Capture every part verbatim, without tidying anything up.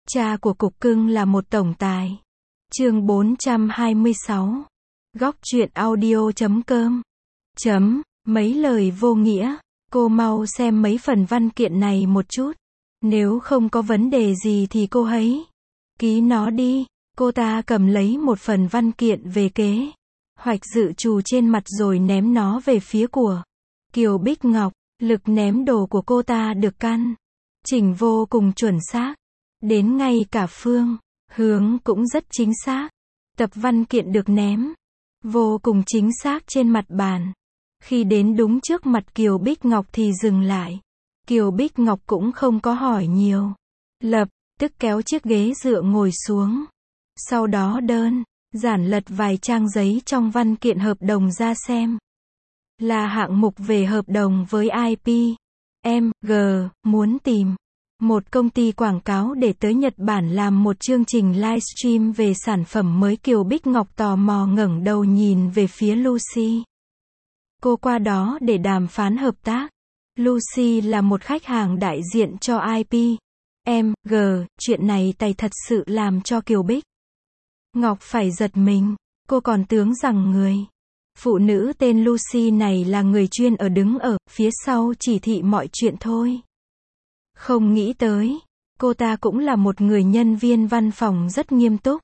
Cha của cục cưng là một tổng tài. Chương bốn trăm hai mươi sáu. Góc truyện audio chấm com. Chấm, mấy lời vô nghĩa. Cô mau xem mấy phần văn kiện này một chút. Nếu không có vấn đề gì thì cô hãy ký nó đi. Cô ta cầm lấy một phần văn kiện về kế hoạch dự trù trên mặt rồi ném nó về phía của Kiều Bích Ngọc. Lực ném đồ của cô ta được căn chỉnh vô cùng chuẩn xác. Đến ngay cả phương hướng cũng rất chính xác. Tập văn kiện được ném vô cùng chính xác trên mặt bàn. Khi đến đúng trước mặt Kiều Bích Ngọc thì dừng lại. Kiều Bích Ngọc cũng không có hỏi nhiều. Lập tức kéo chiếc ghế dựa ngồi xuống. Sau đó đơn giản lật vài trang giấy trong văn kiện hợp đồng ra xem. Là hạng mục về hợp đồng với i pê. em giê muốn tìm một công ty quảng cáo để tới Nhật Bản làm một chương trình livestream về sản phẩm mới. Kiều Bích Ngọc tò mò ngẩng đầu nhìn về phía Lucy. Cô qua đó để đàm phán hợp tác. Lucy là một khách hàng đại diện cho i pê. em giê, chuyện này tài thật sự làm cho Kiều Bích Ngọc phải giật mình. Cô còn tưởng rằng người phụ nữ tên Lucy này là người chuyên ở đứng ở phía sau chỉ thị mọi chuyện thôi. Không nghĩ tới, cô ta cũng là một người nhân viên văn phòng rất nghiêm túc.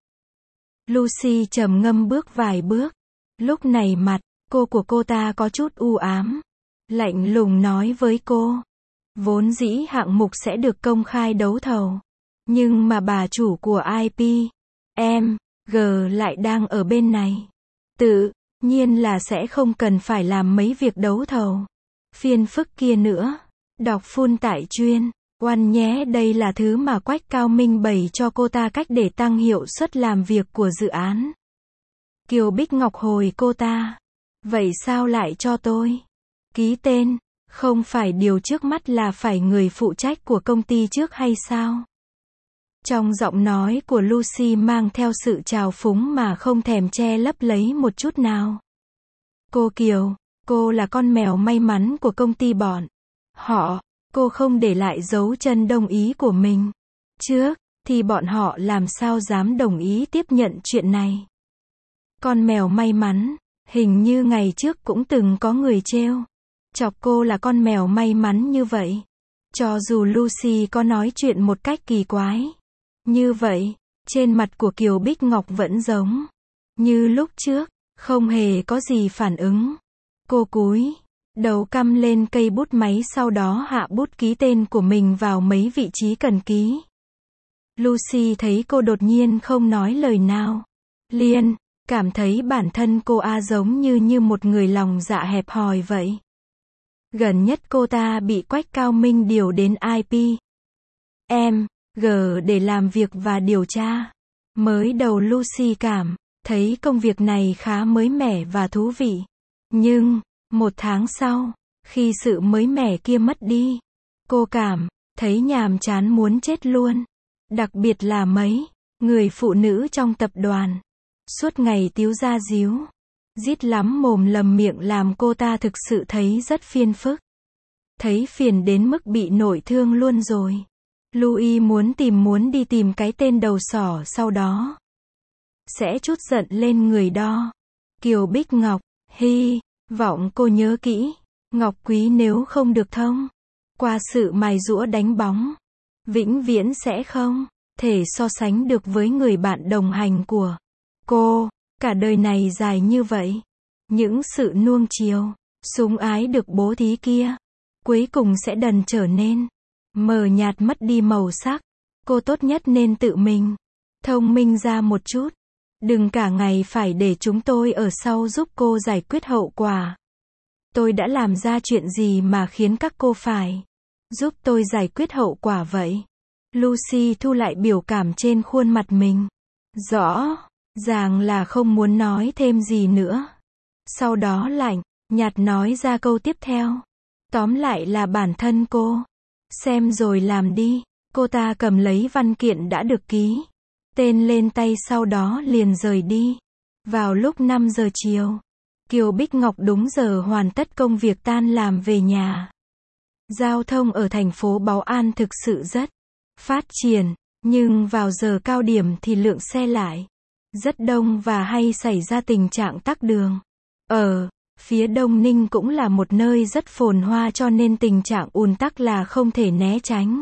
Lucy trầm ngâm bước vài bước. Lúc này mặt cô của cô ta có chút u ám. Lạnh lùng nói với cô. Vốn dĩ hạng mục sẽ được công khai đấu thầu. Nhưng mà bà chủ của i pê. em giê lại đang ở bên này. Tự nhiên là sẽ không cần phải làm mấy việc đấu thầu phiền phức kia nữa. Đọc phun tại chuyên oan nhé. Đây là thứ mà Quách Cao Minh bày cho cô ta cách để tăng hiệu suất làm việc của dự án. Kiều Bích Ngọc hồi cô ta. Vậy sao lại cho tôi ký tên? Không phải điều trước mắt là phải người phụ trách của công ty trước hay sao? Trong giọng nói của Lucy mang theo sự trào phúng mà không thèm che lấp lấy một chút nào. Cô Kiều, cô là con mèo may mắn của công ty bọn họ. Cô không để lại dấu chân đồng ý của mình trước, thì bọn họ làm sao dám đồng ý tiếp nhận chuyện này. Con mèo may mắn, hình như ngày trước cũng từng có người trêu chọc cô là con mèo may mắn như vậy. Cho dù Lucy có nói chuyện một cách kỳ quái như vậy, trên mặt của Kiều Bích Ngọc vẫn giống như lúc trước, không hề có gì phản ứng. Cô cúi đầu cắm lên cây bút máy, sau đó hạ bút ký tên của mình vào mấy vị trí cần ký. Lucy thấy cô đột nhiên không nói lời nào, liền cảm thấy bản thân cô a giống như như một người lòng dạ hẹp hòi vậy. Gần nhất cô ta bị Quách Cao Minh điều đến i pê. em giê để làm việc và điều tra. Mới đầu Lucy cảm thấy công việc này khá mới mẻ và thú vị. Nhưng, một tháng sau, khi sự mới mẻ kia mất đi, cô cảm thấy nhàm chán muốn chết luôn. Đặc biệt là mấy người phụ nữ trong tập đoàn. Suốt ngày tíu ra díu dít lắm mồm lầm miệng làm cô ta thực sự thấy rất phiền phức. Thấy phiền đến mức bị nổi thương luôn rồi. Louis muốn tìm muốn đi tìm cái tên đầu sỏ sau đó sẽ trút giận lên người đó. Kiều Bích Ngọc, hy vọng cô nhớ kỹ. Ngọc Quý nếu không được thông qua sự mài giũa đánh bóng, vĩnh viễn sẽ không thể so sánh được với người bạn đồng hành của cô. Cả đời này dài như vậy, những sự nuông chiều, sủng ái được bố thí kia, cuối cùng sẽ dần trở nên mờ nhạt, mất đi màu sắc. Cô tốt nhất nên tự mình thông minh ra một chút. Đừng cả ngày phải để chúng tôi ở sau giúp cô giải quyết hậu quả. Tôi đã làm ra chuyện gì mà khiến các cô phải giúp tôi giải quyết hậu quả vậy? Lucy thu lại biểu cảm trên khuôn mặt mình. Rõ ràng là không muốn nói thêm gì nữa. Sau đó lạnh nhạt nói ra câu tiếp theo. Tóm lại là bản thân cô xem rồi làm đi. Cô ta cầm lấy văn kiện đã được ký tên lên tay, sau đó liền rời đi. Vào lúc năm giờ chiều, Kiều Bích Ngọc đúng giờ hoàn tất công việc tan làm về nhà. Giao thông ở thành phố Báu An thực sự rất phát triển, Nhưng vào giờ cao điểm thì lượng xe lại rất đông và hay xảy ra tình trạng tắc đường. Ở phía Đông Ninh cũng là một nơi rất phồn hoa cho nên tình trạng ùn tắc là không thể né tránh.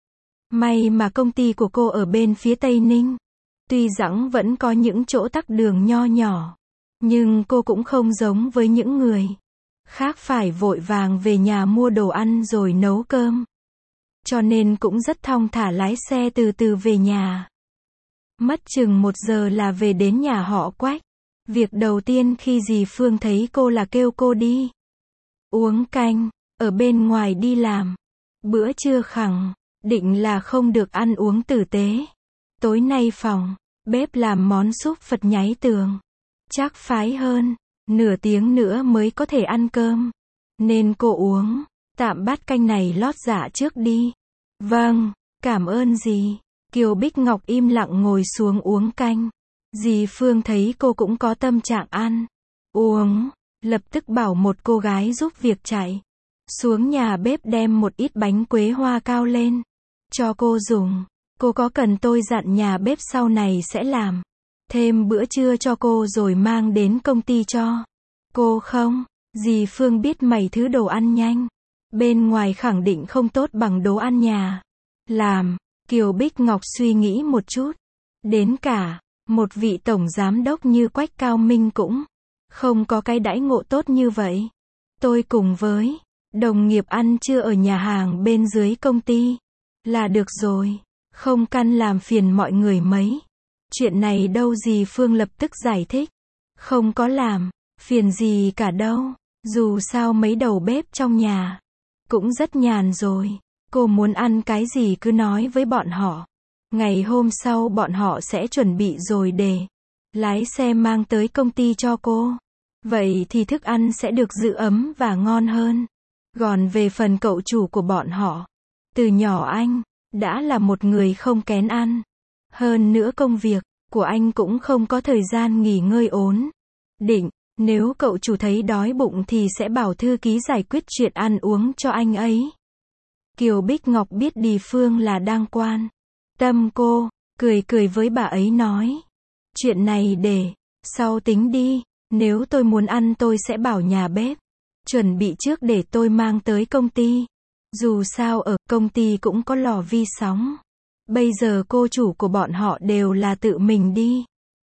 May mà công ty của cô ở bên phía Tây Ninh. Tuy rằng vẫn có những chỗ tắc đường nho nhỏ, nhưng cô cũng không giống với những người khác phải vội vàng về nhà mua đồ ăn rồi nấu cơm. Cho nên cũng rất thong thả lái xe từ từ về nhà. Mất chừng một giờ là về đến nhà họ Quách. Việc đầu tiên khi dì Phương thấy cô là kêu cô đi uống canh, ở bên ngoài đi làm. Bữa trưa khẳng định là không được ăn uống tử tế. Tối nay phòng bếp làm món súp Phật nháy tường. Chắc phái hơn nửa tiếng nữa mới có thể ăn cơm. Nên cô uống tạm bát canh này lót dạ trước đi. Vâng, cảm ơn dì. Kiều Bích Ngọc im lặng ngồi xuống uống canh. Dì Phương thấy cô cũng có tâm trạng ăn uống, lập tức bảo một cô gái giúp việc chạy xuống nhà bếp đem một ít bánh quế hoa cao lên cho cô dùng. Cô có cần tôi dặn nhà bếp sau này sẽ làm thêm bữa trưa cho cô rồi mang đến công ty cho cô không? Dì Phương biết mấy thứ đồ ăn nhanh bên ngoài khẳng định không tốt bằng đồ ăn nhà làm. Kiều Bích Ngọc suy nghĩ một chút. Đến cả một vị tổng giám đốc như Quách Cao Minh cũng không có cái đãi ngộ tốt như vậy. Tôi cùng với đồng nghiệp ăn trưa ở nhà hàng bên dưới công ty là được rồi, không căn làm phiền mọi người mấy. Chuyện này đâu, dì Phương lập tức giải thích. Không có làm phiền gì cả đâu, dù sao mấy đầu bếp trong nhà cũng rất nhàn rồi. Cô muốn ăn cái gì cứ nói với bọn họ. Ngày hôm sau bọn họ sẽ chuẩn bị rồi để lái xe mang tới công ty cho cô. Vậy thì thức ăn sẽ được giữ ấm và ngon hơn. Còn về phần cậu chủ của bọn họ, từ nhỏ anh đã là một người không kén ăn. Hơn nữa công việc của anh cũng không có thời gian nghỉ ngơi ổn định. Nếu cậu chủ thấy đói bụng thì sẽ bảo thư ký giải quyết chuyện ăn uống cho anh ấy. Kiều Bích Ngọc biết Đì Phương là đang quan tâm cô, cười cười với bà ấy nói. Chuyện này để sau tính đi, nếu tôi muốn ăn tôi sẽ bảo nhà bếp chuẩn bị trước để tôi mang tới công ty. Dù sao ở công ty cũng có lò vi sóng. Bây giờ cô chủ của bọn họ đều là tự mình đi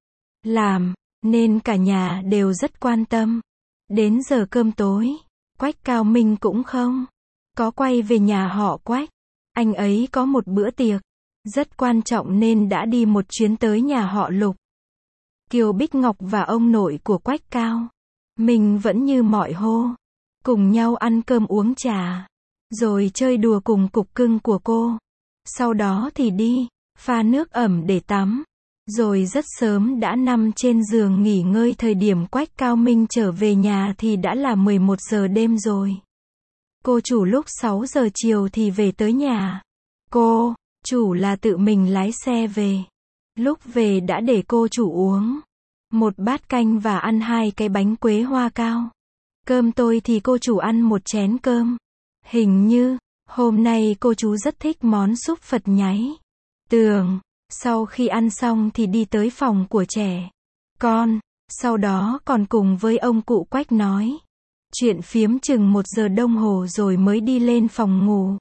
làm, nên cả nhà đều rất quan tâm. Đến giờ cơm tối, Quách Cao Minh cũng không có quay về nhà họ Quách. Anh ấy có một bữa tiệc rất quan trọng nên đã đi một chuyến tới nhà họ Lục. Kiều Bích Ngọc và ông nội của Quách Cao Minh vẫn như mọi hôm, cùng nhau ăn cơm uống trà, rồi chơi đùa cùng cục cưng của cô. Sau đó thì đi pha nước ẩm để tắm, rồi rất sớm đã nằm trên giường nghỉ ngơi. Thời điểm Quách Cao Minh trở về nhà thì đã là mười một giờ đêm rồi. Cô chủ lúc sáu giờ chiều thì về tới nhà. Cô chủ là tự mình lái xe về. Lúc về đã để cô chủ uống một bát canh và ăn hai cái bánh quế hoa cao. Cơm tôi thì cô chủ ăn một chén cơm. Hình như hôm nay cô chú rất thích món súp Phật nháy tường. Sau khi ăn xong thì đi tới phòng của trẻ con. Sau đó còn cùng với ông cụ Quách nói chuyện phiếm chừng một giờ đồng hồ rồi mới đi lên phòng ngủ.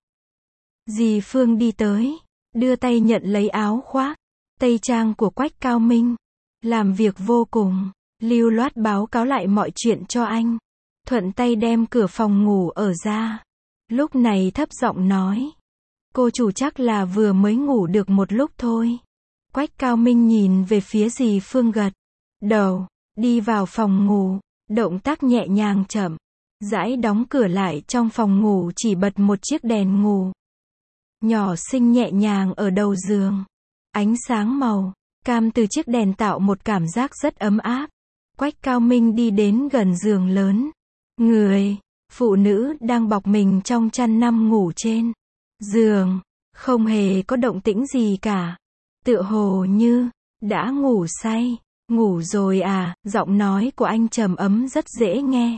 Dì Phương đi tới, đưa tay nhận lấy áo khoác, tây trang của Quách Cao Minh. Làm việc vô cùng lưu loát báo cáo lại mọi chuyện cho anh. Thuận tay đem cửa phòng ngủ ở ra. Lúc này thấp giọng nói. Cô chủ chắc là vừa mới ngủ được một lúc thôi. Quách Cao Minh nhìn về phía dì Phương gật đầu, đi vào phòng ngủ, động tác nhẹ nhàng chậm rãi đóng cửa lại. Trong phòng ngủ chỉ bật một chiếc đèn ngủ nhỏ xinh nhẹ nhàng ở đầu giường. Ánh sáng màu cam từ chiếc đèn tạo một cảm giác rất ấm áp. Quách Cao Minh đi đến gần giường lớn. Người phụ nữ đang bọc mình trong chăn nằm ngủ trên giường, không hề có động tĩnh gì cả. Tựa hồ như đã ngủ say. Ngủ rồi à? Giọng nói của anh trầm ấm rất dễ nghe.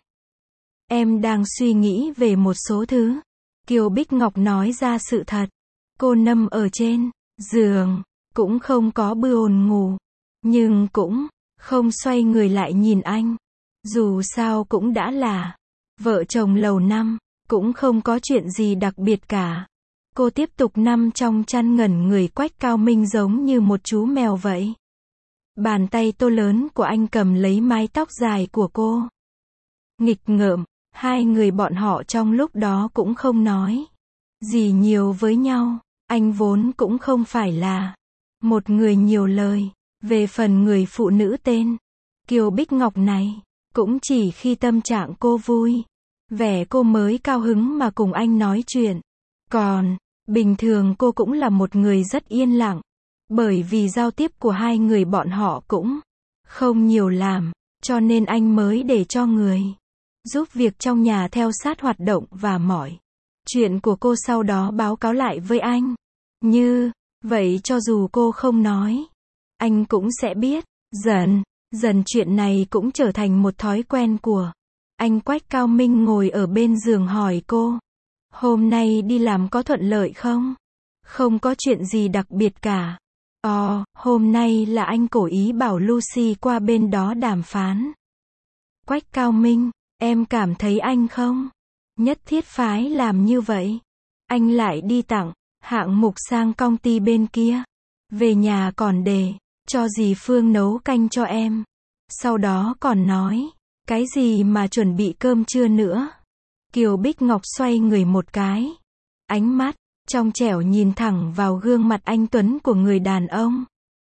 Em đang suy nghĩ về một số thứ. Kiều Bích Ngọc nói ra sự thật. Cô nằm ở trên giường, cũng không có buồn ngủ, nhưng cũng không xoay người lại nhìn anh. Dù sao cũng đã là vợ chồng lâu năm, cũng không có chuyện gì đặc biệt cả. Cô tiếp tục nằm trong chăn ngẩn người. Quách Cao Minh giống như một chú mèo vậy. Bàn tay to lớn của anh cầm lấy mái tóc dài của cô. Nghịch ngợm, hai người bọn họ trong lúc đó cũng không nói gì nhiều với nhau. Anh vốn cũng không phải là một người nhiều lời. Về phần người phụ nữ tên Kiều Bích Ngọc này, cũng chỉ khi tâm trạng cô vui, vẻ cô mới cao hứng mà cùng anh nói chuyện. Còn, bình thường cô cũng là một người rất yên lặng. Bởi vì giao tiếp của hai người bọn họ cũng không nhiều làm, cho nên anh mới để cho người giúp việc trong nhà theo sát hoạt động và mọi chuyện của cô, sau đó báo cáo lại với anh. Như vậy cho dù cô không nói, anh cũng sẽ biết. Dần dần chuyện này cũng trở thành một thói quen của anh. Quách Cao Minh ngồi ở bên giường hỏi cô, hôm nay đi làm có thuận lợi không? Không có chuyện gì đặc biệt cả. Ồ, hôm nay là anh cố ý bảo Lucy qua bên đó đàm phán. Quách Cao Minh, em cảm thấy anh không nhất thiết phải làm như vậy. Anh lại đi tặng hạng mục sang công ty bên kia. Về nhà còn để cho dì Phương nấu canh cho em. Sau đó còn nói, cái gì mà chuẩn bị cơm trưa nữa. Kiều Bích Ngọc xoay người một cái. Ánh mắt trong trẻo nhìn thẳng vào gương mặt anh tuấn của người đàn ông.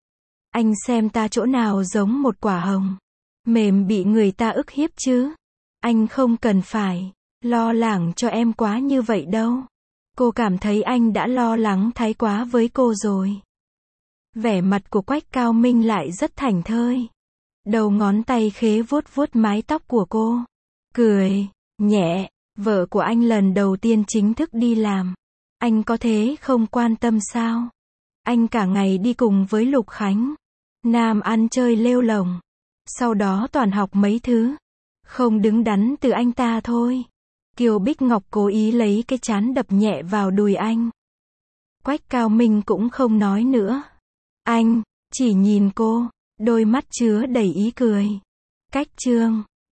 Anh xem ta chỗ nào giống một quả hồng mềm bị người ta ức hiếp chứ? Anh không cần phải lo lắng cho em quá như vậy đâu. Cô cảm thấy anh đã lo lắng thái quá với cô rồi. Vẻ mặt của Quách Cao Minh lại rất thảnh thơi. Đầu ngón tay khế vuốt vuốt mái tóc của cô. Cười nhẹ, vợ của anh lần đầu tiên chính thức đi làm. Anh có thế không quan tâm sao? Anh cả ngày đi cùng với Lục Khánh Nam ăn chơi lêu lổng. Sau đó toàn học mấy thứ không đứng đắn từ anh ta thôi. Kiều Bích Ngọc cố ý lấy cái trán đập nhẹ vào đùi anh. Quách Cao Minh cũng không nói nữa. Anh chỉ nhìn cô, đôi mắt chứa đầy ý cười. Cách chương